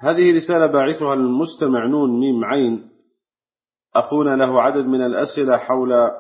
هذه رسالة باعثها المستمع نون ميم عين. أخونا له عدد من الأسئلة حول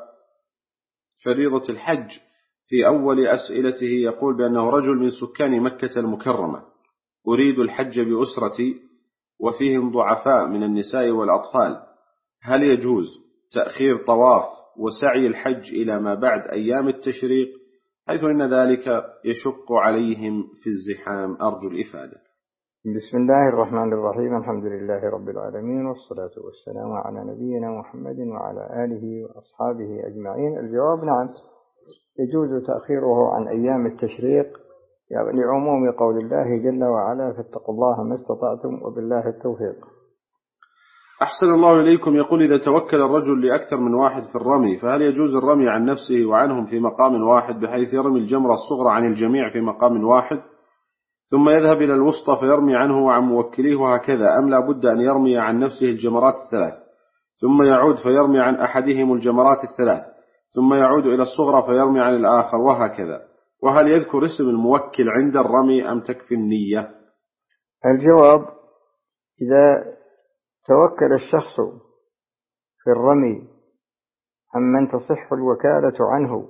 فريضة الحج. في أول أسئلته يقول بأنه رجل من سكان مكة المكرمة، أريد الحج بأسرتي وفيهم ضعفاء من النساء والأطفال، هل يجوز تأخير طواف وسعي الحج إلى ما بعد أيام التشريق، حيث إن ذلك يشق عليهم في الزحام؟ أرجو الإفادة. بسم الله الرحمن الرحيم. الحمد لله رب العالمين، والصلاة والسلام على نبينا محمد وعلى آله وأصحابه أجمعين. الجواب نعم، يجوز تأخيره عن أيام التشريق لعموم قول الله جل وعلا: فاتقوا الله ما استطعتم وبالله التوفيق. أحسن الله إليكم. يقول إذا توكل الرجل لأكثر من واحد في الرمي، فهل يجوز الرمي عن نفسه وعنهم في مقام واحد، بحيث يرمي الجمرة الصغرى عن الجميع في مقام واحد ثم يذهب إلى الوسطى فيرمي عنه وعن موكليه وهكذا، أم لا بد أن يرمي عن نفسه الجمرات الثلاث ثم يعود فيرمي عن أحدهم الجمرات الثلاث ثم يعود إلى الصغرى فيرمي عن الآخر وهكذا؟ وهل يذكر اسم الموكل عند الرمي أم تكفي النية؟ الجواب: إذا توكل الشخص في الرمي عمن تصح الوكالة عنه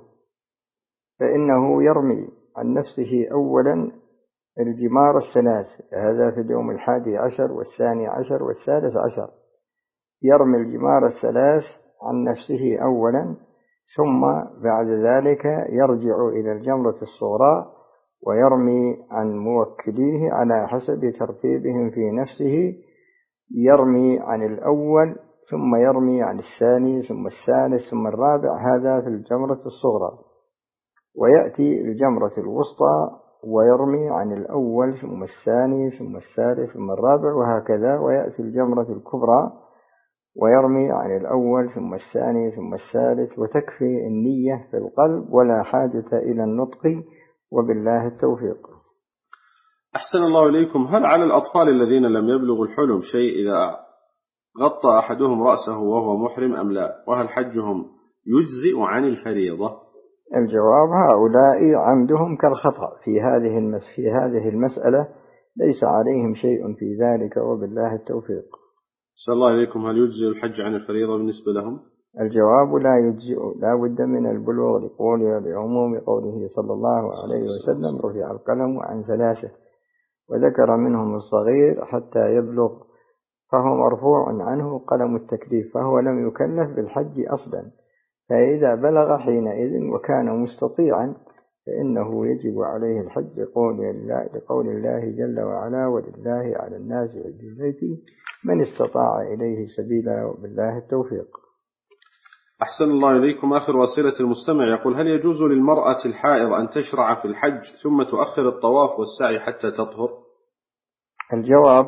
فإنه يرمي عن نفسه أولا الجمار الثلاث، هذا في اليوم 11 و12 و13، يرمي الجمار الثلاث عن نفسه أولا، ثم بعد ذلك يرجع إلى الجمرة الصغرى ويرمي عن موكليه على حسب ترتيبهم في نفسه، يرمي عن الأول ثم يرمي عن الثاني ثم الثالث ثم الرابع، هذا في الجمرة الصغرى، ويأتي الجمرة الوسطى ويرمي عن الأول ثم الثاني ثم الثالث ثم الرابع وهكذا، ويأتي الجمرة الكبرى ويرمي عن الأول ثم الثاني ثم الثالث، وتكفي النية في القلب ولا حاجة إلى النطق، وبالله التوفيق. أحسن الله إليكم. هل على الأطفال الذين لم يبلغوا الحلم شيء إذا غطى أحدهم رأسه وهو محرم أم لا؟ وهل حجهم يجزئ عن الفريضة؟ الجواب: هؤلاء عمدهم كالخطأ في هذه المسألة، ليس عليهم شيء في ذلك، وبالله التوفيق. أحسن الله إليكم. هل يجزئ الحج عن الفريضة بالنسبة لهم؟ الجواب: لا يجزئ، لا بد من البلوغ لعموم قوله صلى الله عليه وسلم: رفع القلم عن ثلاثة، وذكر منهم الصغير حتى يبلغ، فهو مرفوع عنه قلم التكليف، فهو لم يكلف بالحج أصلا، فإذا بلغ حينئذ وكان مستطيعا فإنه يجب عليه الحج لقول الله جل وعلا: ولله على الناس حج البيت من استطاع إليه سبيلا، وبالله التوفيق. أحسن الله إليكم. آخر وسيلة المستمع يقول: هل يجوز للمرأة الحائض أن تشرع في الحج ثم تؤخر الطواف والسعي حتى تطهر؟ الجواب: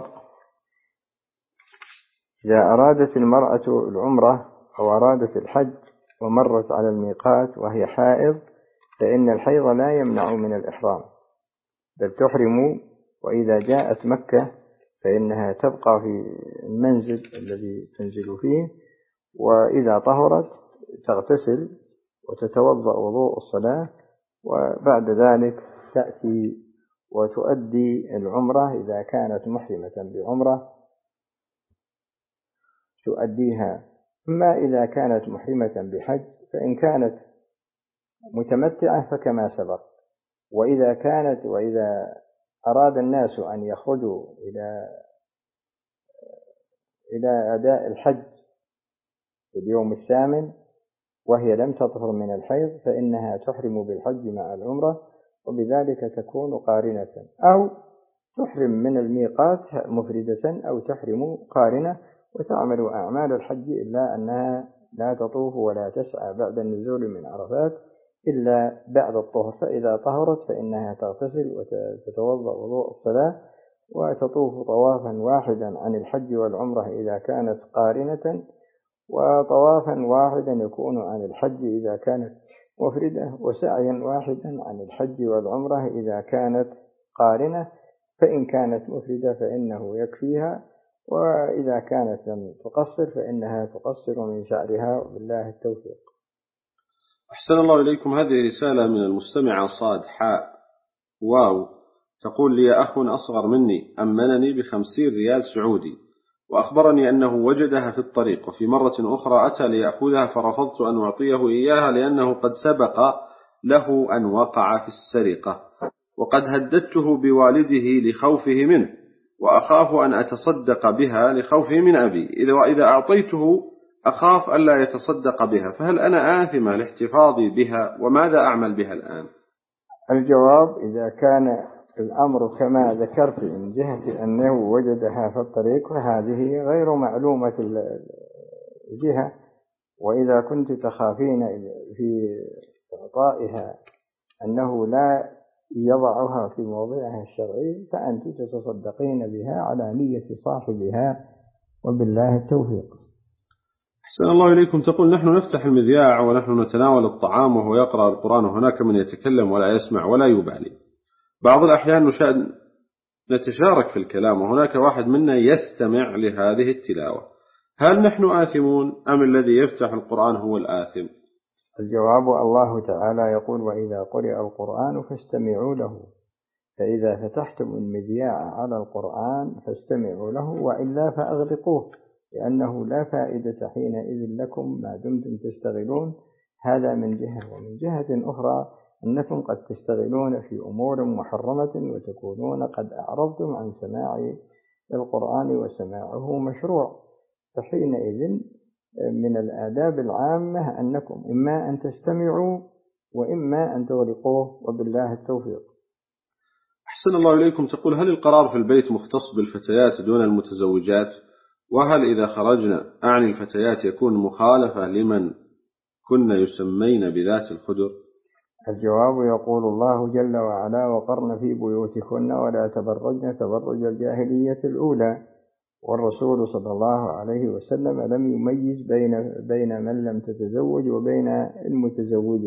إذا أرادت المرأة العمرة أو أرادت الحج ومرت على الميقات وهي حائض، فإن الحيض لا يمنع من الإحرام، بل تحرم، وإذا جاءت مكة فإنها تبقى في المنزل الذي تنزل فيه، وإذا طهرت تغتسل وتتوضأ وضوء الصلاة، وبعد ذلك تأتي وتؤدي العمرة إذا كانت محرمة بعمرة تؤديها، أما إذا كانت محرمة بحج فإن كانت متمتعة فكما سبق. وإذا أراد الناس أن يخرجوا إلى أداء الحج في اليوم الثامن وهي لم تطهر من الحيض، فإنها تحرم بالحج مع العمرة، وبذلك تكون قارنة، أو تحرم من الميقات مفردة أو تحرم قارنة وتعمل أعمال الحج، إلا أنها لا تطوف ولا تسعى بعد النزول من عرفات إلا بعد الطهر، فإذا طهرت فإنها تغتسل وتتوضأ وضوء الصلاة وتطوف طوافا واحدا عن الحج والعمرة إذا كانت قارنة، وطوافا واحدا يكون عن الحج إذا كانت مفردة، وسعيا واحدا عن الحج والعمرة إذا كانت قارنة، فإن كانت مفردة فإنه يكفيها، وإذا كانت لم تقصر فإنها تقصر من شعرها، وبالله التوفيق. أحسن الله إليكم. هذه رسالة من المستمع صاد حاء واو. تقول لي أخ أصغر مني أمنني ب50 ريال سعودي، وأخبرني أنه وجدها في الطريق، وفي مرة أخرى أتى ليأخذها فرفضت أن أعطيه إياها لأنه قد سبق له أن وقع في السرقة، وقد هددته بوالده لخوفه منه، وأخاف أن أتصدق بها لخوفه من أبي، وإذا أعطيته أخاف ألا يتصدق بها، فهل أنا آثمة لاحتفاظي بها، وماذا أعمل بها الآن؟ الجواب: إذا كان الأمر كما ذكرت من جهة أنه وجدها في الطريق فهذه غير معلومة الجهة، وإذا كنت تخافين في إعطائها أنه لا يضعها في موضعها الشرعي فأنت تتصدقين بها على نية صاحبها، وبالله التوفيق. أحسن الله إليكم. تقول: نحن نفتح المذياع ونحن نتناول الطعام وهو يقرأ القرآن، وهناك من يتكلم ولا يسمع ولا يبالي. بعض الأحيان نتشارك في الكلام، وهناك واحد منا يستمع لهذه التلاوة، هل نحن آثمون أم الذي يفتح القرآن هو الآثم؟ الجواب: الله تعالى يقول: وإذا قرئ القرآن فاستمعوا له، فإذا فتحتم المذياع على القرآن فاستمعوا له، وإلا فأغلقوه، لأنه لا فائدة حينئذ لكم ما دمتم تشتغلون. هذا من جهة، ومن جهة أخرى أنكم قد تشتغلون في أمور محرمة وتكونون قد أعرضتم عن سماع القرآن، وسماعه مشروع، فحينئذ من الآداب العامة أنكم إما أن تستمعوا وإما أن تغلقوه، وبالله التوفيق. أحسن الله إليكم. تقول: هل القرار في البيت مختص بالفتيات دون المتزوجات؟ وهل إذا خرجنا أعني الفتيات يكون مخالفة لمن كن يسمين بذات الخدر؟ الجواب: يقول الله جل وعلا: وقرن في بيوتكن ولا تبرجن تبرج الجاهلية الأولى، والرسول صلى الله عليه وسلم لم يميز بين من لم تتزوج وبين المتزوجة،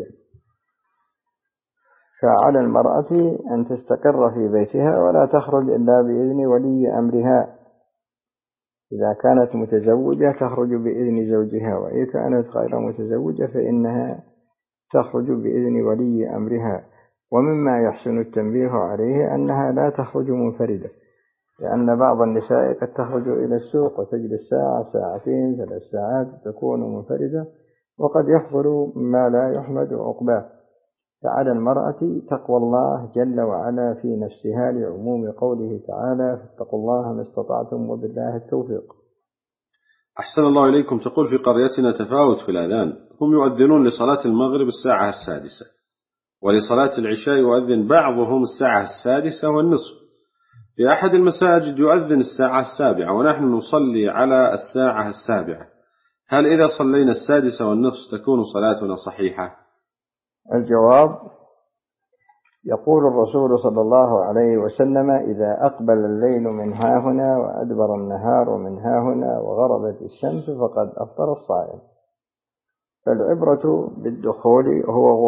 فعلى المرأة أن تستقر في بيتها ولا تخرج إلا بإذن ولي أمرها. إذا كانت متزوجة تخرج بإذن زوجها، وإذا كانت غير متزوجة فإنها تخرج بإذن ولي أمرها. ومما يحسن التنبيه عليه أنها لا تخرج منفردة، لأن بعض النساء قد تخرج إلى السوق وتجلس ساعة ساعتين 3 ساعات تكون منفردة، وقد يحصل ما لا يحمد عقباه. فعلى المرأة تقوى الله جل وعلا في نفسها، لعموم قوله تعالى: فاتقوا الله ما استطعتم، وبالله التوفيق. أحسن الله إليكم. تقول: في قريتنا تفاوت في الأذان، هم يؤذنون لصلاة المغرب 6:00، ولصلاة العشاء يؤذن بعضهم 6:30. في أحد المساجد يؤذن 7:00، ونحن نصلي على 7:00. هل إذا صلينا 6:30 تكون صلاتنا صحيحة؟ الجواب: يقول الرسول صلى الله عليه وسلم: إذا أقبل الليل من هاهنا وأدبر النهار من هاهنا وغربت الشمس فقد أفطر الصائم. فالعبرة بالدخول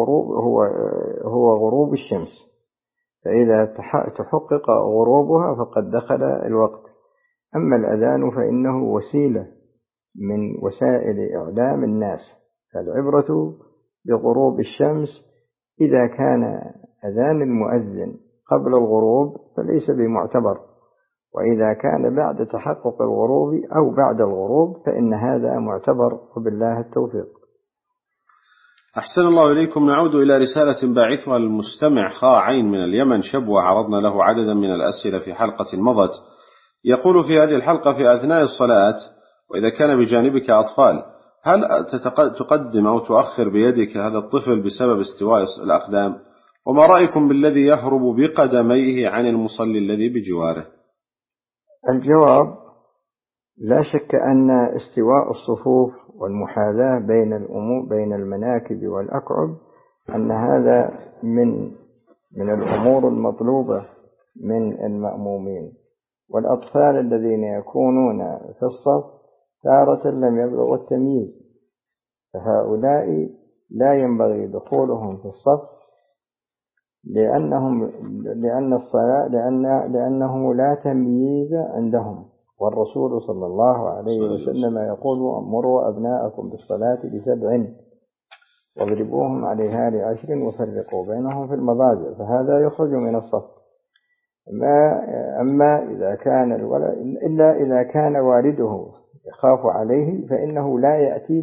هو غروب الشمس، فإذا تحقق غروبها فقد دخل الوقت. أما الأذان فإنه وسيلة من وسائل إعلام الناس، فالعبرة بغروب الشمس. إذا كان أذان المؤذن قبل الغروب فليس بمعتبر، وإذا كان بعد تحقق الغروب أو بعد الغروب فإن هذا معتبر، وبالله التوفيق. أحسن الله إليكم. نعود إلى رسالة باعثها المستمع خاعين من اليمن شبوة، عرضنا له عددا من الأسئلة في حلقة مضت. يقول: في هذه الحلقة في أثناء الصلاة وإذا كان بجانبك أطفال، هل تقدم أو تؤخر بيدك هذا الطفل بسبب استواء الأقدام؟ وما رأيكم بالذي يهرب بقدميه عن المصلي الذي بجواره؟ الجواب: لا شك أن استواء الصفوف والمحاذاة بين المناكب والأكعب أن هذا من الأمور المطلوبة من المأمومين، والأطفال الذين يكونون في الصف تارة لم يبلغوا التمييز، فهؤلاء لا ينبغي دخولهم في الصف لأنه لا تمييز عندهم. والرسول صلى الله عليه وسلم يقول: أمروا أبناءكم بالصلاة ل7 واضربوهم عليها ل10 وفرقوا بينهم في المضاجع، فهذا يخرج من الصف. أما إذا كان الولد إلا إذا كان والده يخاف عليه فإنه لا يأتي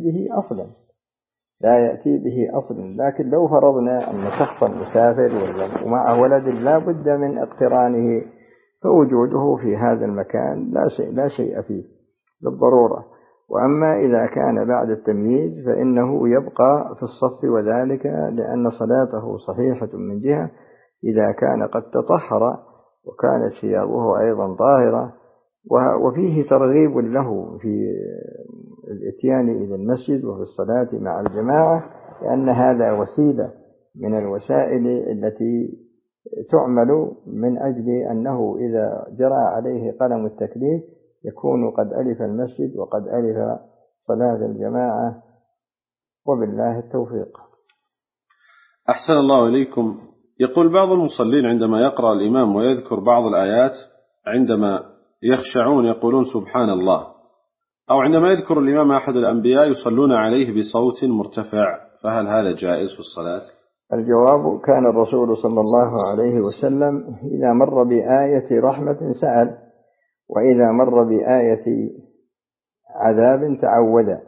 به أصلا. لكن لو فرضنا أن شخصا مسافر ومعه ولد لا بد من اقترانه، فوجوده في هذا المكان لا شيء فيه بالضرورة. وأما إذا كان بعد التمييز فإنه يبقى في الصف، وذلك لأن صلاته صحيحة من جهة إذا كان قد تطهر وكانت ثيابه أيضا طاهرة، وفيه ترغيب له في الإتيان إلى المسجد وفي الصلاة مع الجماعة، لأن هذا وسيلة من الوسائل التي تعمل من أجل أنه إذا جرى عليه قلم التكليف يكون قد ألف المسجد وقد ألف صلاة الجماعة، وبالله التوفيق. أحسن الله إليكم. يقول بعض المصلين عندما يقرأ الإمام ويذكر بعض الآيات عندما يخشعون يقولون سبحان الله، أو عندما يذكر الإمام أحد الأنبياء يصلون عليه بصوت مرتفع، فهل هذا جائز في الصلاة؟ الجواب: كان الرسول صلى الله عليه وسلم إذا مر بآية رحمة سأل، وإذا مر بآية عذاب تعوذ.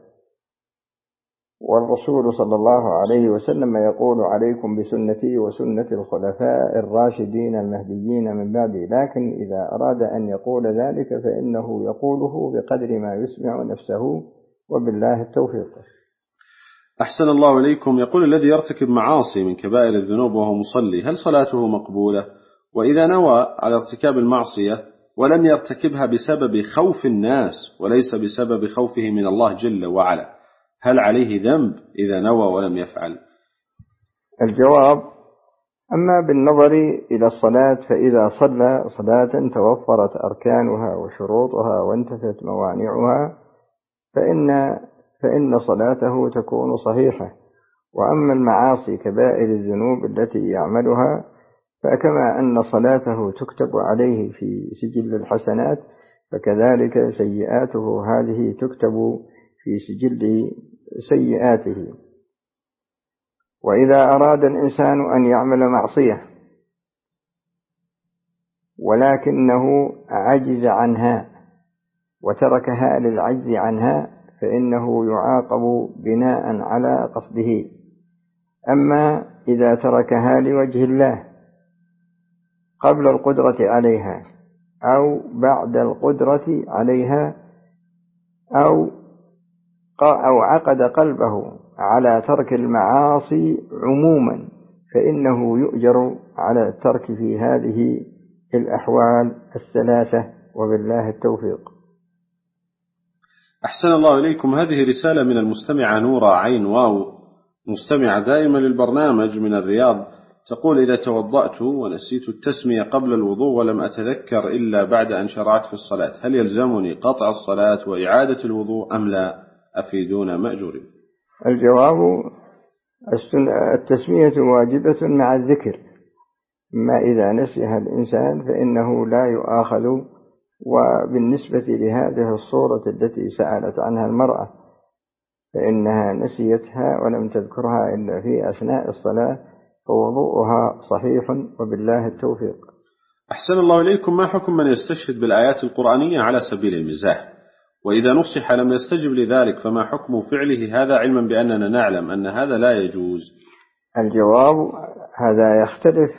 والرسول صلى الله عليه وسلم يقول: عليكم بسنتي وسنة الخلفاء الراشدين المهديين من بعدي. لكن إذا أراد أن يقول ذلك فإنه يقوله بقدر ما يسمع نفسه، وبالله التوفيق. أحسن الله إليكم. يقول: الذي يرتكب معاصي من كبائر الذنوب وهو مصلي هل صلاته مقبولة؟ وإذا نوى على ارتكاب المعصية ولم يرتكبها بسبب خوف الناس وليس بسبب خوفه من الله جل وعلا، هل عليه ذنب إذا نوى ولم يفعل؟ الجواب: أما بالنظر إلى الصلاة فإذا صلى صلاة توفرت أركانها وشروطها وانتفت موانعها فإن صلاته تكون صحيحة. وأما المعاصي كبائر الذنوب التي يعملها فكما أن صلاته تكتب عليه في سجل الحسنات فكذلك سيئاته هذه تكتب في سجل سيئاته. وإذا أراد الإنسان أن يعمل معصية ولكنه عجز عنها وتركها للعجز عنها فإنه يعاقب بناء على قصده. أما إذا تركها لوجه الله قبل القدرة عليها أو بعد القدرة عليها أو عقد قلبه على ترك المعاصي عموما فإنه يؤجر على الترك في هذه الأحوال الثلاثة، وبالله التوفيق. أحسن الله إليكم. هذه رسالة من المستمعة نورة عين واو، مستمعة دائما للبرنامج من الرياض، تقول: إذا توضأت ونسيت التسمية قبل الوضوء ولم أتذكر إلا بعد أن شرعت في الصلاة، هل يلزمني قطع الصلاة وإعادة الوضوء أم لا؟ أفيدونا مأجورين. الجواب: التسمية واجبة مع الذكر، ما إذا نسيها الإنسان فإنه لا يؤاخذ. وبالنسبة لهذه الصورة التي سألت عنها المرأة فإنها نسيتها ولم تذكرها إلا في أثناء الصلاة فوضوءها صحيح، وبالله التوفيق. أحسن الله إليكم. ما حكم من يستشهد بالآيات القرآنية على سبيل المزاح، وإذا نصح لم يستجب لذلك فما حكم فعله هذا علما بأننا نعلم أن هذا لا يجوز؟ الجواب: هذا يختلف،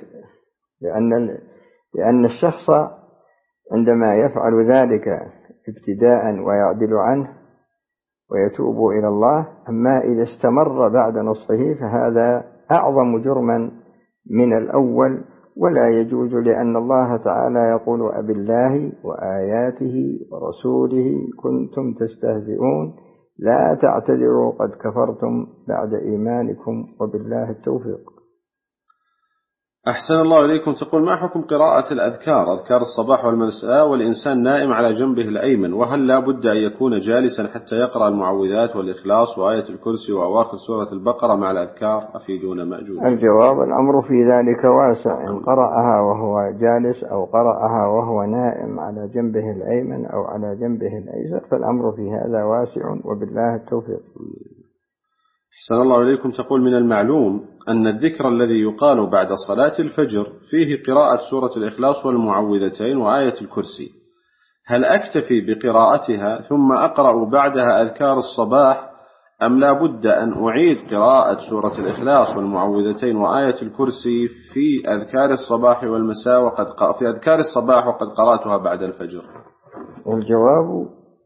لأن الشخص عندما يفعل ذلك ابتداء ويعدل عنه ويتوب إلى الله، أما إذا استمر بعد نصحه فهذا أعظم جرما من الأول ولا يجوز، لأن الله تعالى يقول: أبالله وآياته ورسوله كنتم تستهزئون لا تعتذروا قد كفرتم بعد إيمانكم، وبالله التوفيق. أحسن الله إليكم. تقول: ما حكم قراءة الأذكار، أذكار الصباح والمساء والإنسان نائم على جنبه الأيمن، وهل لا بد أن يكون جالسا حتى يقرأ المعوذات والإخلاص وآية الكرسي وأواخر سورة البقرة مع الأذكار؟ أفيدونا مأجورين. الجواب: الأمر في ذلك واسع، إن قرأها وهو جالس أو قرأها وهو نائم على جنبه الأيمن أو على جنبه الأيسر فالأمر في هذا واسع، وبالله التوفيق. أحسن الله إليكم. تقول: من المعلوم أن الذكر الذي يقال بعد صلاة الفجر فيه قراءة سورة الإخلاص والمعوذتين وآية الكرسي، هل أكتفي بقراءتها ثم أقرأ بعدها أذكار الصباح، أم لا بد أن أعيد قراءة سورة الإخلاص والمعوذتين وآية الكرسي في أذكار الصباح والمساء في أذكار الصباح وقد قرأتها بعد الفجر؟ والجواب: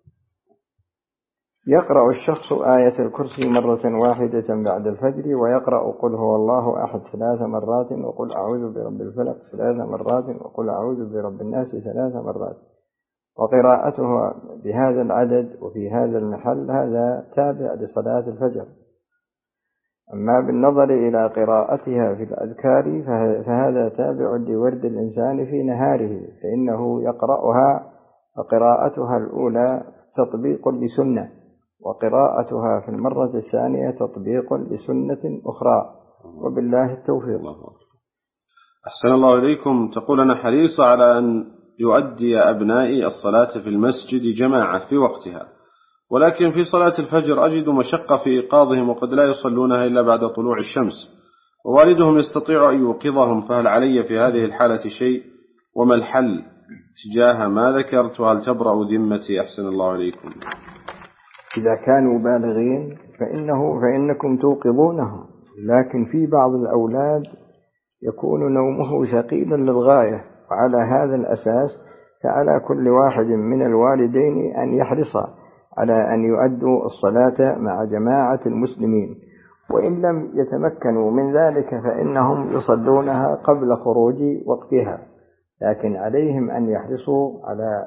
يقرأ الشخص آية الكرسي مرة واحدة بعد الفجر، ويقرأ قل هو الله أحد 3 مرات، وقل أعوذ برب الفلق 3 مرات، وقل أعوذ برب الناس 3 مرات. وقراءتها بهذا العدد وفي هذا المحل هذا تابع لصلاة الفجر. أما بالنظر إلى قراءتها في الأذكار فهذا تابع لورد الإنسان في نهاره، فإنه يقرأها، وقراءتها الأولى تطبيق لسنة، وقراءتها في المرة الثانية تطبيق لسنة أخرى، وبالله التوفيق. أحسن الله إليكم. تقول: أنا حريصة على أن يؤدي أبنائي الصلاة في المسجد جماعة في وقتها، ولكن في صلاة الفجر أجد مشقة في إيقاظهم، وقد لا يصلونها إلا بعد طلوع الشمس، ووالدهم يستطيع أن يوقظهم، فهل علي في هذه الحالة شيء؟ وما الحل تجاه ما ذكرت؟ وهل تبرأ ذمتي؟ أحسن الله إليكم. إذا كانوا بالغين فإنكم توقظونهم، لكن في بعض الأولاد يكون نومه ثقيلا للغاية، وعلى هذا الأساس فعلى كل واحد من الوالدين أن يحرص على أن يؤدوا الصلاة مع جماعة المسلمين، وإن لم يتمكنوا من ذلك فإنهم يصلونها قبل خروج وقتها، لكن عليهم أن يحرصوا على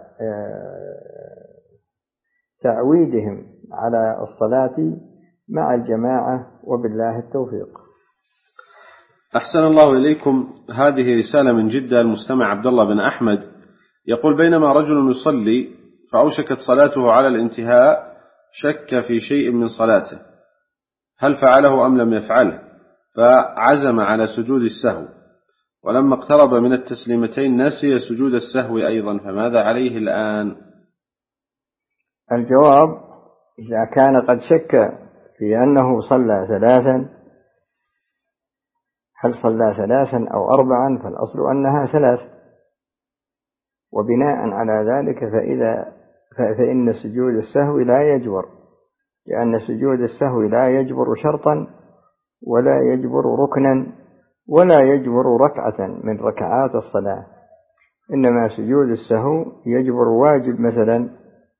تعويدهم على الصلاة مع الجماعة، وبالله التوفيق. أحسن الله إليكم. هذه رسالة من جدة، المستمع عبد الله بن أحمد يقول: بينما رجل يصلي فأوشكت صلاته على الانتهاء، شك في شيء من صلاته، هل فعله أم لم يفعله؟ فعزم على سجود السهو، ولما اقترب من التسليمتين نسي سجود السهو أيضا، فماذا عليه الآن؟ الجواب: إذا كان قد شك في أنه صلى 3، هل صلى 3 أو 4، فالأصل أنها 3، وبناء على ذلك فإن سجود السهو لا يجبر، لأن سجود السهو لا يجبر شرطا ولا يجبر ركنا ولا يجبر ركعة من ركعات الصلاة، إنما سجود السهو يجبر واجب مثلا،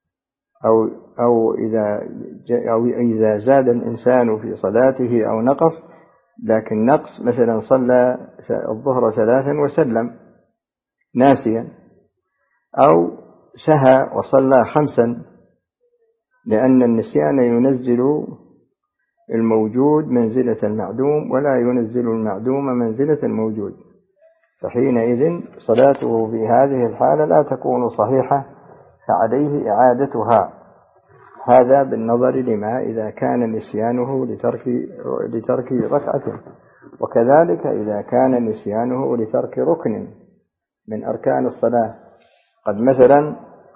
أو إذا زاد الإنسان في صلاته أو نقص، لكن نقص مثلا صلى الظهر 3 وسلم ناسيا، أو سهى وصلى 5، لأن النسيان ينزل الموجود منزلة المعدوم، ولا ينزل المعدوم منزلة الموجود، فحينئذ صلاته في هذه الحالة لا تكون صحيحة، فعليه إعادتها. هذا بالنظر لما إذا كان نسيانه لترك ركعة، وكذلك إذا كان نسيانه لترك ركن من أركان الصلاة، قد مثلا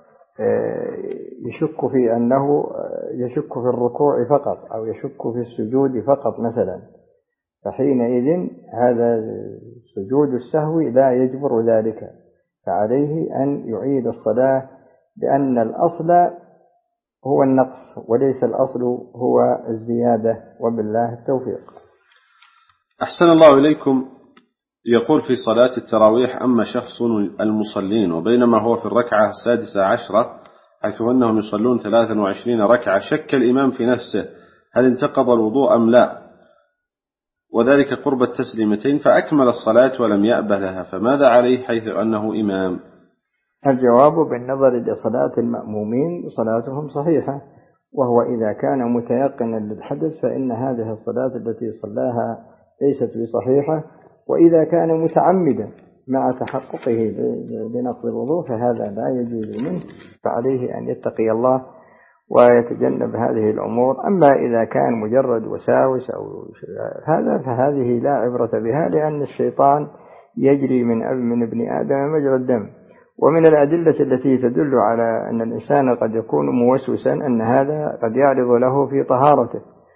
يشك في الركوع فقط، أو يشك في السجود فقط مثلا، فحينئذ هذا سجود السهو لا يجبر ذلك، فعليه أن يعيد الصلاة، لأن الأصل هو النقص وليس الأصل هو الزيادة، وبالله التوفيق. أحسن الله إليكم. يقول: في صلاة التراويح أما شخص المصلين وبينما هو في الركعة 16 حيث أنهم يصلون 23 ركعة، شك الإمام في نفسه هل انتقض الوضوء أم لا، وذلك قرب التسليمتين، فأكمل الصلاة ولم يأبه لها، فماذا عليه حيث أنه إمام؟ الجواب: بالنظر لصلاة المأمومين صلاتهم صحيحة، وهو إذا كان متيقنا للحدث فإن هذه الصلاة التي صلاها ليست بصحيحة، وإذا كان متعمدا مع تحققه لنقض الوضوء فهذا لا يجوز منه، فعليه أن يتقي الله ويتجنب هذه الأمور. أما إذا كان مجرد وساوس أو هذا فهذه لا عبرة بها، لأن الشيطان يجري من ابن آدم مجرى الدم. ومن الأدلة التي تدل على أن الإنسان قد يكون موسوسا أن هذا قد يعرض له في طهارته،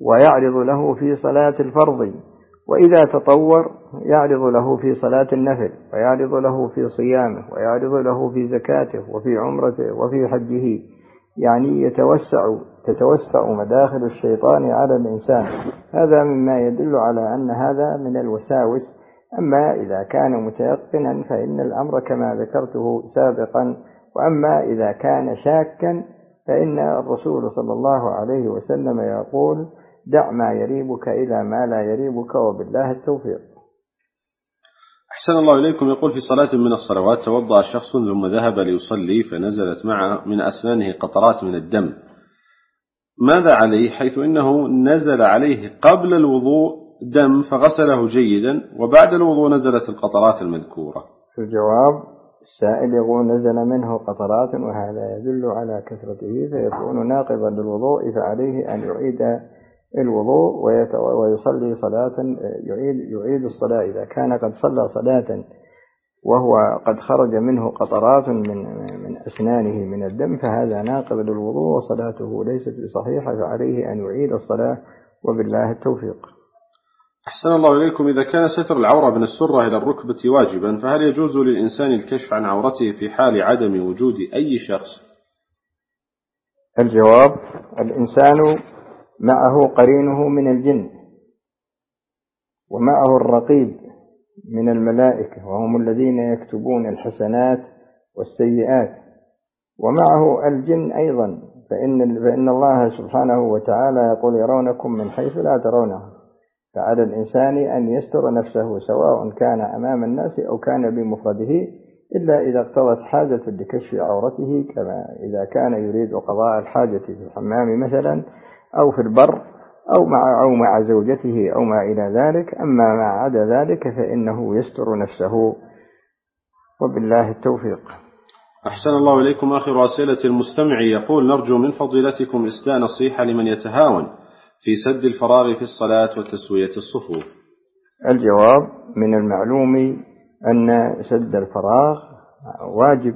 ويعرض له في صلاة الفرض، وإذا تطور يعرض له في صلاة النفل، ويعرض له في صيامه، ويعرض له في زكاته وفي عمرته وفي حجه. يعني تتوسع مداخل الشيطان على الإنسان. هذا مما يدل على أن هذا من الوساوس. أما إذا كان متيقنا فإن الأمر كما ذكرته سابقا. وأما إذا كان شاكا فإن الرسول صلى الله عليه وسلم يقول: دع ما يريبك إلى ما لا يريبك، وبالله التوفيق. أحسن الله إليكم. يقول: في صلاة من الصلوات توضأ شخص ثم ذهب ليصلي فنزلت معه من أسنانه قطرات من الدم، ماذا عليه؟ حيث إنه نزل عليه قبل الوضوء دم فغسله جيدا، وبعد الوضوء نزلت القطرات المذكورة. الجواب: السائل يقول نزل منه قطرات، وهذا يدل على كثرته فيكون ناقضا للوضوء، فعليه أن يعيد الوضوء ويصلي صلاة، يعيد الصلاة. إذا كان قد صلى صلاة وهو قد خرج منه قطرات من أسنانه من الدم فهذا ناقض للوضوء وصلاته ليست بصحيحة، فعليه أن يعيد الصلاة، وبالله التوفيق. أحسن الله إليكم. إذا كان ستر العورة من السرة إلى الركبة واجبا، فهل يجوز للإنسان الكشف عن عورته في حال عدم وجود أي شخص؟ الجواب: الإنسان معه قرينه من الجن، ومعه الرقيب من الملائكة، وهم الذين يكتبون الحسنات والسيئات، ومعه الجن أيضا، فإن الله سبحانه وتعالى يقول: يرونكم من حيث لا ترونهم. فعلى الإنسان أن يستر نفسه سواء كان أمام الناس أو كان بمفرده، إلا إذا اقتضت حاجة لكشف عورته، كما إذا كان يريد قضاء الحاجة في الحمام مثلا، أو في البر، أو مع زوجته أو ما إلى ذلك. أما ما عدا ذلك فإنه يستر نفسه، وبالله التوفيق. أحسن الله إليكم. آخر أسئلة المستمع يقول: نرجو من فضيلتكم إسداء نصيحة لمن يتهاون في سد الفراغ في الصلاة وتسوية الصفوف. الجواب: من المعلوم أن سد الفراغ واجب،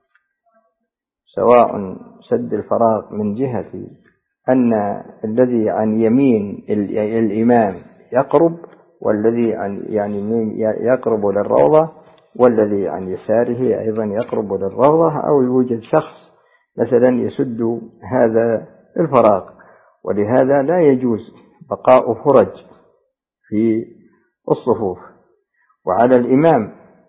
سواء سد الفراغ من جهة أن الذي عن يمين الإمام يقرب، والذي يعني يقرب للروضة، والذي عن يساره أيضا يقرب للروضة، أو يوجد شخص مثلا يسد هذا الفراغ. ولهذا لا يجوز بقاء فرج في الصفوف. وعلى الإمام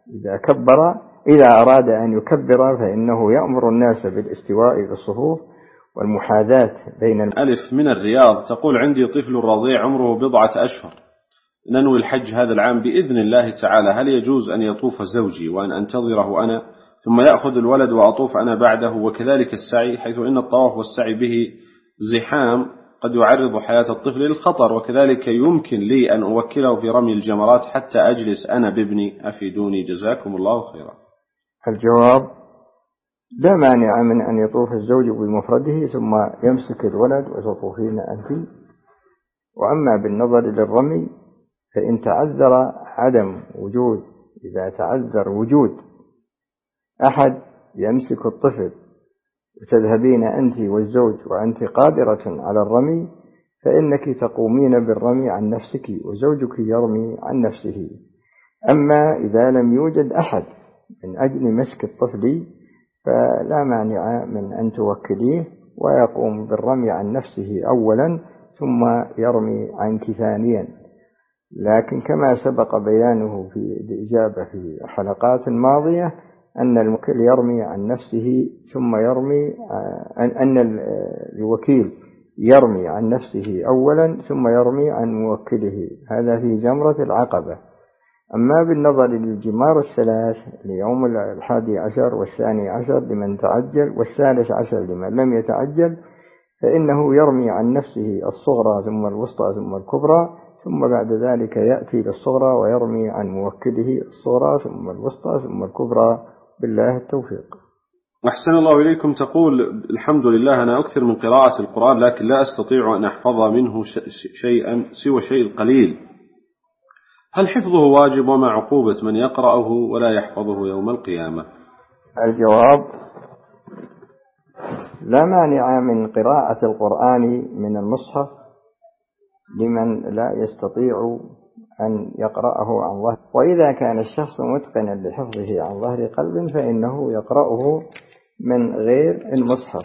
إذا أراد أن يكبر فإنه يأمر الناس بالاستواء في الصفوف والمحاذاة بين ألف من الرياض تقول: عندي طفل رضيع عمره 4 أشهر، ننوي الحج هذا العام بإذن الله تعالى، هل يجوز أن يطوف زوجي وأن أنتظره أنا ثم يأخذ الولد وأطوف أنا بعده؟ وكذلك السعي، حيث إن الطواف والسعي به زحام قد يعرض حياة الطفل للخطر، وكذلك يمكن لي أن أوكله في رمي الجمرات حتى أجلس أنا بابني، أفيدوني جزاكم الله خيرا. الجواب: لا مانع من أن يطوف الزوج بمفرده ثم يمسك الولد وتطوفين أنت. وأما بالنظر للرمي فإن تعذر عدم وجود، إذا تعذر وجود أحد يمسك الطفل وتذهبين أنت والزوج وأنت قادرة على الرمي، فإنك تقومين بالرمي عن نفسك وزوجك يرمي عن نفسه. أما إذا لم يوجد أحد من أجل مسك الطفل فلا مانع من أن توكليه ويقوم بالرمي عن نفسه أولا ثم يرمي عنك ثانيا. لكن كما سبق بيانه في الإجابة في حلقات ماضية أن الموكل يرمي عن نفسه ثم يرمي، أن الوكيل يرمي عن نفسه أولا ثم يرمي عن موكله، هذا في جمرة العقبة. أما بالنظر للجمار الثلاث ليوم 11 و12 لمن تعجل و13 لمن لم يتعجل، فإنه يرمي عن نفسه الصغرى ثم الوسطى ثم الكبرى، ثم بعد ذلك يأتي للصغرى ويرمي عن موكله الصغرى ثم الوسطى ثم الكبرى، بالله التوفيق. أحسن الله إليكم. تقول: الحمد لله، أنا أكثر من قراءة القرآن لكن لا أستطيع أن أحفظ منه شيئا سوى شيء القليل، هل حفظه واجب؟ وما عقوبة من يقرأه ولا يحفظه يوم القيامة؟ الجواب: لا مانع من قراءة القرآن من المصحف لمن لا يستطيع أن يقرأه عن ظهر. وإذا كان الشخص متقنا لحفظه عن ظهر قلب فإنه يقرأه من غير المصحف.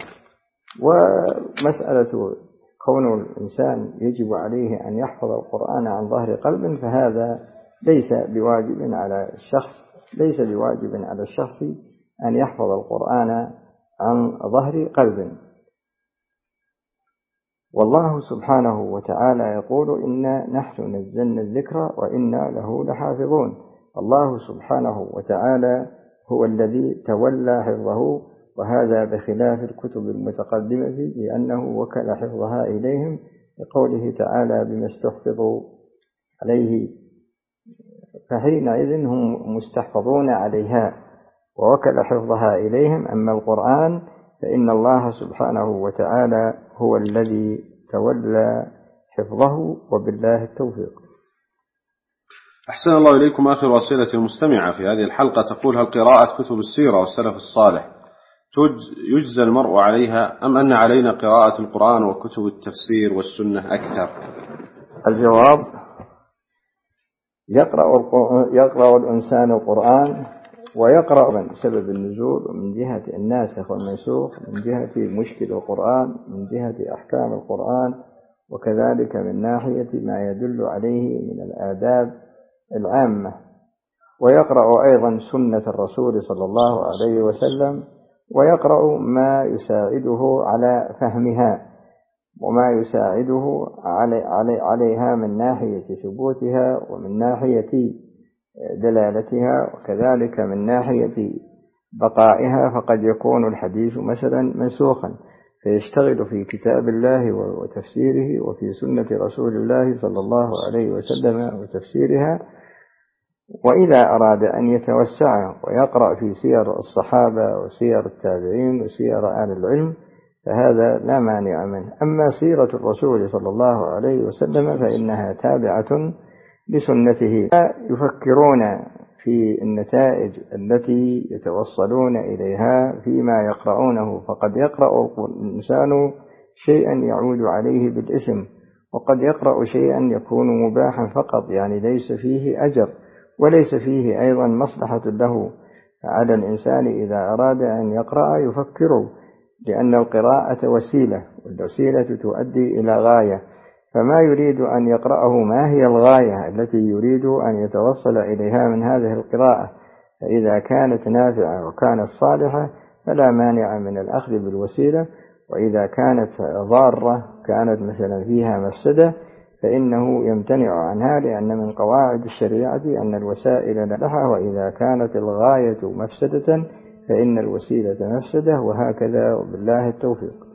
ومسألة كون الإنسان يجب عليه أن يحفظ القرآن عن ظهر قلب فهذا ليس بواجب على الشخص أن يحفظ القرآن عن ظهر قلب. والله سبحانه وتعالى يقول إنا نحن نزلنا الذكر وإنا له لحافظون. الله سبحانه وتعالى هو الذي تولى حفظه، وهذا بخلاف الكتب المتقدمة لأنه وكل حفظها إليهم لقوله تعالى بما استحفظوا عليه فحينئذ هم مستحفظون عليها ووكل حفظها إليهم. أما القرآن فإن الله سبحانه وتعالى هو الذي تولى حفظه، وبالله التوفيق. أحسن الله إليكم. آخر أسئلة المستمعة في هذه الحلقة تقول: هل قراءة كتب السيرة والسلف الصالح يجزى المرء عليها، أم أن علينا قراءة القرآن وكتب التفسير والسنة أكثر؟ الجواب: يقرأ الإنسان القرآن ويقرأ من سبب النزول، ومن جهة الناسخ والمنسوخ، من جهة مشكل القرآن، من جهة أحكام القرآن، وكذلك من ناحية ما يدل عليه من الآداب العامة. ويقرأ أيضا سنة الرسول صلى الله عليه وسلم، ويقرأ ما يساعده على فهمها وما يساعده عليها من ناحية ثبوتها ومن ناحية دلالتها، وكذلك من ناحية بقائها. فقد يكون الحديث مثلا منسوخا فيشتغل في كتاب الله وتفسيره، وفي سنة رسول الله صلى الله عليه وسلم وتفسيرها. وإذا أراد أن يتوسع ويقرأ في سير الصحابة وسير التابعين وسير أهل العلم فهذا لا مانع منه. أما سيرة الرسول صلى الله عليه وسلم فإنها تابعة لسنته. يفكرون في النتائج التي يتوصلون إليها فيما يقرؤونه، فقد يقرأ الإنسان شيئا يعود عليه بالإثم، وقد يقرأ شيئا يكون مباحا فقط، يعني ليس فيه أجر وليس فيه أيضا مصلحة له. على الإنسان إذا أراد أن يقرأ يفكر، لأن القراءة وسيلة، والوسيلة تؤدي إلى غاية، فما يريد أن يقرأه ما هي الغاية التي يريد أن يتوصل إليها من هذه القراءة. فإذا كانت نافعة وكانت صالحة فلا مانع من الأخذ بالوسيلة، وإذا كانت ضارة كانت مثلا فيها مفسدة فإنه يمتنع عنها، لأن من قواعد الشريعة أن الوسائل مصلحة، وإذا كانت الغاية مفسدة فإن الوسيلة مفسدة، وهكذا، وبالله التوفيق.